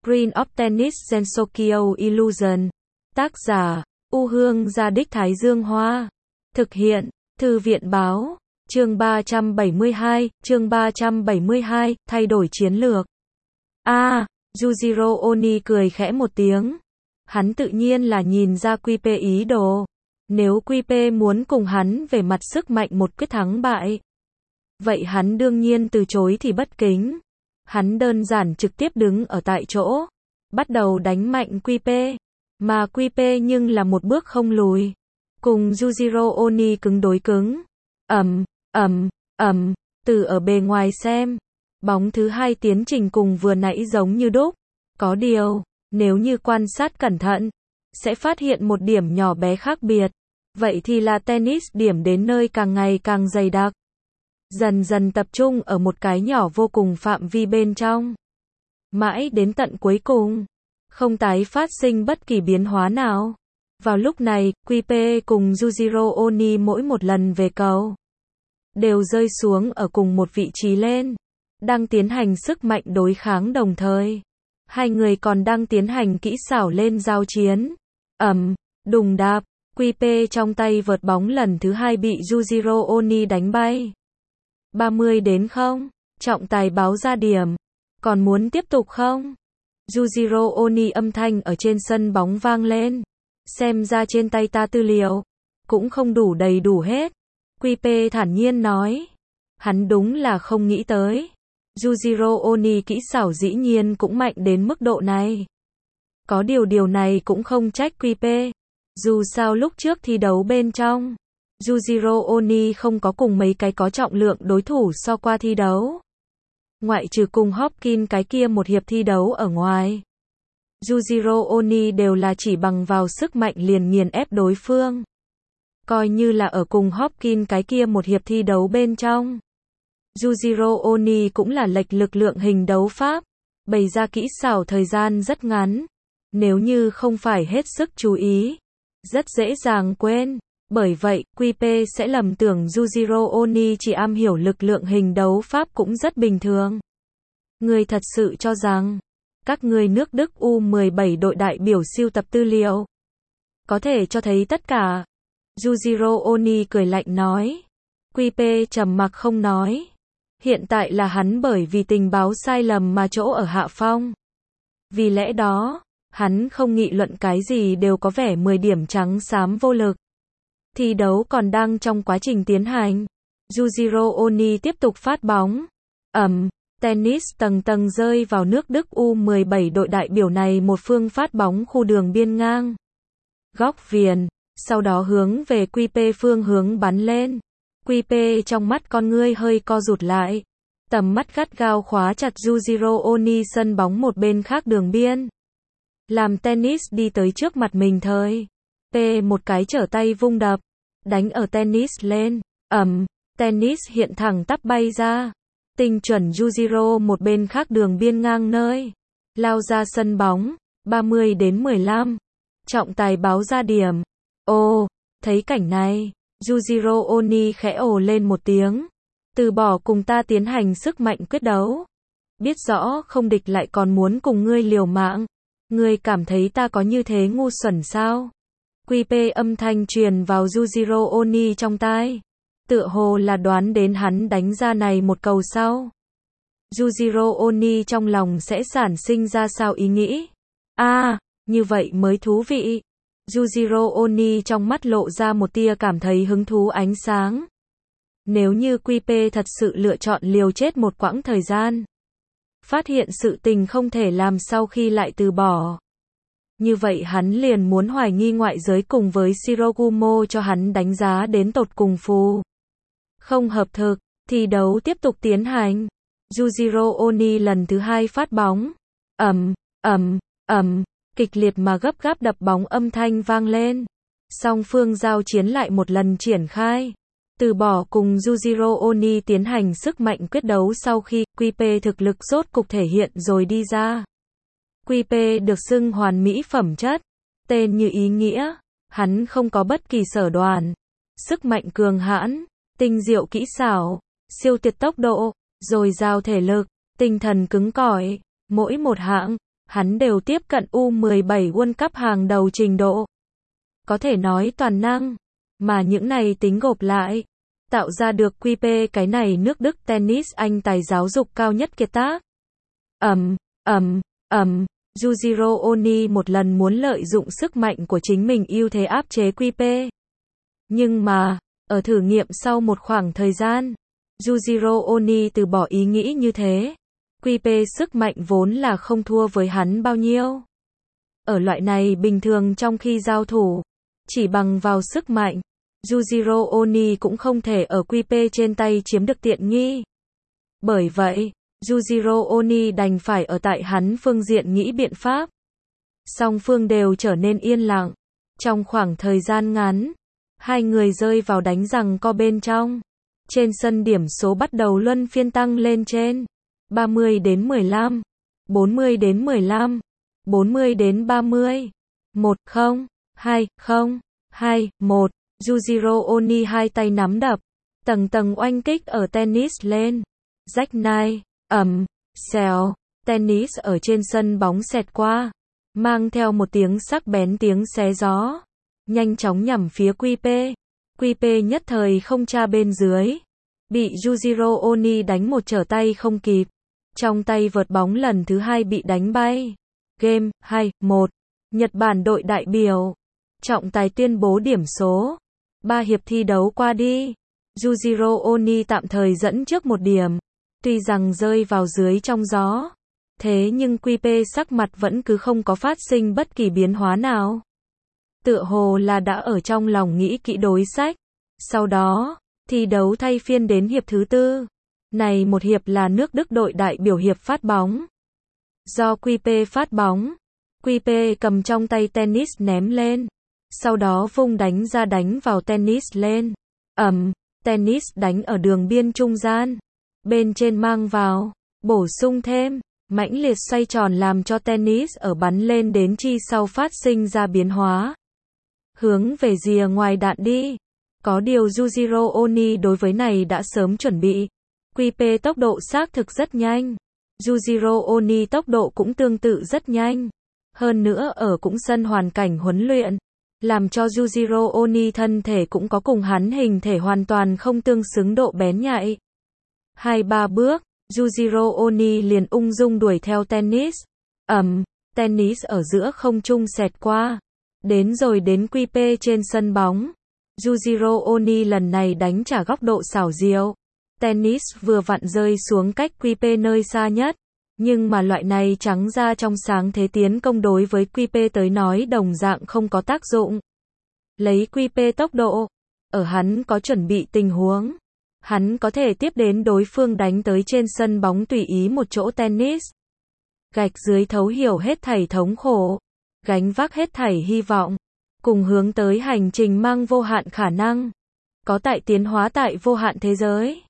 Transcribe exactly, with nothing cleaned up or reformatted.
Screen of Tennis Gensokyo Illusion. Tác giả, U Hương Gia Đích Thái Dương Hoa. Thực hiện, Thư viện Báo. Chương ba trăm bảy mươi hai, chương ba trăm bảy mươi hai, thay đổi chiến lược. A, à, Yujiro Oni cười khẽ một tiếng. Hắn tự nhiên là nhìn ra quy pê ý đồ. Nếu quy pê muốn cùng hắn về mặt sức mạnh một quyết thắng bại, vậy hắn đương nhiên từ chối thì bất kính. Hắn đơn giản trực tiếp đứng ở tại chỗ, bắt đầu đánh mạnh quy pê. Mà quy pê nhưng là một bước không lùi. Cùng Yujiro Oni cứng đối cứng. Ầm, ầm, ầm, từ ở bề ngoài xem, bóng thứ hai tiến trình cùng vừa nãy giống như đúc. Có điều, nếu như quan sát cẩn thận, sẽ phát hiện một điểm nhỏ bé khác biệt. Vậy thì là tennis điểm đến nơi càng ngày càng dày đặc. Dần dần tập trung ở một cái nhỏ vô cùng phạm vi bên trong. Mãi đến tận cuối cùng, không tái phát sinh bất kỳ biến hóa nào. Vào lúc này, quy pê cùng Yujiro Oni mỗi một lần về cầu, đều rơi xuống ở cùng một vị trí lên. Đang tiến hành sức mạnh đối kháng đồng thời. Hai người còn đang tiến hành kỹ xảo lên giao chiến. Ầm, đùng đạp, quy pê trong tay vợt bóng lần thứ hai bị Yujiro Oni đánh bay. ba mươi đến không, trọng tài báo ra điểm. Còn muốn tiếp tục không? Yujiro Oni âm thanh ở trên sân bóng vang lên. Xem ra trên tay ta tư liệu cũng không đủ đầy đủ hết. quy pê thản nhiên nói. Hắn đúng là không nghĩ tới. Yujiro Oni kỹ xảo dĩ nhiên cũng mạnh đến mức độ này. Có điều điều này cũng không trách quy pê. Dù sao lúc trước thi đấu bên trong, Yujiro Oni không có cùng mấy cái có trọng lượng đối thủ so qua thi đấu. Ngoại trừ cùng Hopkins cái kia một hiệp thi đấu ở ngoài, Yujiro Oni đều là chỉ bằng vào sức mạnh liền nghiền ép đối phương. Coi như là ở cùng Hopkins cái kia một hiệp thi đấu bên trong, Yujiro Oni cũng là lệch lực lượng hình đấu pháp, bày ra kỹ xảo thời gian rất ngắn. Nếu như không phải hết sức chú ý, rất dễ dàng quên. Bởi vậy, quy pê sẽ lầm tưởng Yujiro Oni chỉ am hiểu lực lượng hình đấu pháp cũng rất bình thường. Người thật sự cho rằng, các người nước Đức U mười bảy đội đại biểu siêu tập tư liệu có thể cho thấy tất cả. Yujiro Oni cười lạnh nói. quy pê trầm mặc không nói. Hiện tại là hắn bởi vì tình báo sai lầm mà chỗ ở hạ phong. Vì lẽ đó, hắn không nghị luận cái gì đều có vẻ mười điểm trắng xám vô lực. Thi đấu còn đang trong quá trình tiến hành. Yujiro Oni tiếp tục phát bóng. Ầm, tennis tầng tầng rơi vào nước Đức U mười bảy đội đại biểu này một phương phát bóng khu đường biên ngang. Góc viền, sau đó hướng về quy pê phương hướng bắn lên. quy pê trong mắt con ngươi hơi co rụt lại. Tầm mắt gắt gao khóa chặt Yujiro Oni sân bóng một bên khác đường biên. Làm tennis đi tới trước mặt mình thời. P một cái trở tay vung đập. Đánh ở tennis lên. Ầm, tennis hiện thẳng tắp bay ra. Tinh chuẩn Yujiro một bên khác đường biên ngang nơi. Lao ra sân bóng. ba mươi đến mười lăm. Trọng tài báo ra điểm. Ồ, thấy cảnh này. Yujiro Oni khẽ ồ lên một tiếng. Từ bỏ cùng ta tiến hành sức mạnh quyết đấu. Biết rõ không địch lại còn muốn cùng ngươi liều mạng. Ngươi cảm thấy ta có như thế ngu xuẩn sao? quy pê âm thanh truyền vào Yujiro Oni trong tai. Tựa hồ là đoán đến hắn đánh ra này một cầu sau. Yujiro Oni trong lòng sẽ sản sinh ra sao ý nghĩ? A, à, như vậy mới thú vị. Yujiro Oni trong mắt lộ ra một tia cảm thấy hứng thú ánh sáng. Nếu như quy pê thật sự lựa chọn liều chết một quãng thời gian, phát hiện sự tình không thể làm sau khi lại từ bỏ, như vậy hắn liền muốn hoài nghi ngoại giới cùng với Shirogumo cho hắn đánh giá đến tột cùng phù. Không hợp thực, thi đấu tiếp tục tiến hành. Yujiro Oni lần thứ hai phát bóng. Ầm, ầm, ầm, kịch liệt mà gấp gáp đập bóng âm thanh vang lên. Song phương giao chiến lại một lần triển khai. Từ bỏ cùng Yujiro Oni tiến hành sức mạnh quyết đấu sau khi quy pê thực lực rốt cục thể hiện rồi đi ra. quy pê được xưng hoàn mỹ phẩm chất. Tên như ý nghĩa. Hắn không có bất kỳ sở đoàn. Sức mạnh cường hãn. Tinh diệu kỹ xảo. Siêu tuyệt tốc độ. Dồi dào thể lực. Tinh thần cứng cỏi. Mỗi một hạng hắn đều tiếp cận U mười bảy World Cup hàng đầu trình độ. Có thể nói toàn năng, mà những này tính gộp lại, tạo ra được quy pê cái này nước Đức tennis Anh tài giáo dục cao nhất kiệt tác. Ầm, ầm, ầm, Yujiro Oni một lần muốn lợi dụng sức mạnh của chính mình ưu thế áp chế quy pê. Nhưng mà, ở thử nghiệm sau một khoảng thời gian, Yujiro Oni từ bỏ ý nghĩ như thế. quy pê sức mạnh vốn là không thua với hắn bao nhiêu. Ở loại này bình thường trong khi giao thủ, chỉ bằng vào sức mạnh, Yujiro Oni cũng không thể ở quy pê trên tay chiếm được tiện nghi. Bởi vậy, Yujiro Oni đành phải ở tại hắn phương diện nghĩ biện pháp. Song phương đều trở nên yên lặng. Trong khoảng thời gian ngắn, hai người rơi vào đánh giằng co bên trong. Trên sân điểm số bắt đầu luân phiên tăng lên trên ba mươi đến mười lăm, bốn mươi đến mười lăm, bốn mươi đến ba mươi, một không, hai không, hai một. Yujiro Oni hai tay nắm đập, tầng tầng oanh kích ở tennis lên. Rách nai, ầm, xèo, tennis ở trên sân bóng xẹt qua, mang theo một tiếng sắc bén tiếng xé gió, nhanh chóng nhằm phía quy pê. quy pê nhất thời không tra bên dưới, bị Yujiro Oni đánh một trở tay không kịp. Trong tay vợt bóng lần thứ hai bị đánh bay. Game hai một. Nhật Bản đội đại biểu. Trọng tài tuyên bố điểm số. Ba hiệp thi đấu qua đi. Yujiro Oni tạm thời dẫn trước một điểm. Tuy rằng rơi vào dưới trong gió. Thế nhưng quy pê sắc mặt vẫn cứ không có phát sinh bất kỳ biến hóa nào. Tựa hồ là đã ở trong lòng nghĩ kỹ đối sách. Sau đó, thi đấu thay phiên đến hiệp thứ tư. Này một hiệp là nước Đức đội đại biểu hiệp phát bóng. Do quy pê phát bóng, quy pê cầm trong tay tennis ném lên. Sau đó vung đánh ra đánh vào tennis lên. Ầm, tennis đánh ở đường biên trung gian. Bên trên mang vào, bổ sung thêm, mãnh liệt xoay tròn làm cho tennis ở bắn lên đến chi sau phát sinh ra biến hóa. Hướng về rìa ngoài đạn đi. Có điều Yujiro Oni đối với này đã sớm chuẩn bị. quy pê tốc độ xác thực rất nhanh. Yujiro Oni tốc độ cũng tương tự rất nhanh. Hơn nữa ở cũng sân hoàn cảnh huấn luyện, làm cho Yujiro Oni thân thể cũng có cùng hắn hình thể hoàn toàn không tương xứng độ bén nhạy. Hai ba bước, Yujiro Oni liền ung dung đuổi theo tennis. Ầm, tennis ở giữa không trung xẹt qua. Đến rồi đến quy pê trên sân bóng. Yujiro Oni lần này đánh trả góc độ xảo diệu. Tennis vừa vặn rơi xuống cách quy pê nơi xa nhất. Nhưng mà loại này trắng ra trong sáng thế tiến công đối với quy pê tới nói đồng dạng không có tác dụng. Lấy quy pê tốc độ, ở hắn có chuẩn bị tình huống, hắn có thể tiếp đến đối phương đánh tới trên sân bóng tùy ý một chỗ tennis. Gạch dưới thấu hiểu hết thảy thống khổ, gánh vác hết thảy hy vọng, cùng hướng tới hành trình mang vô hạn khả năng, có tại tiến hóa tại vô hạn thế giới.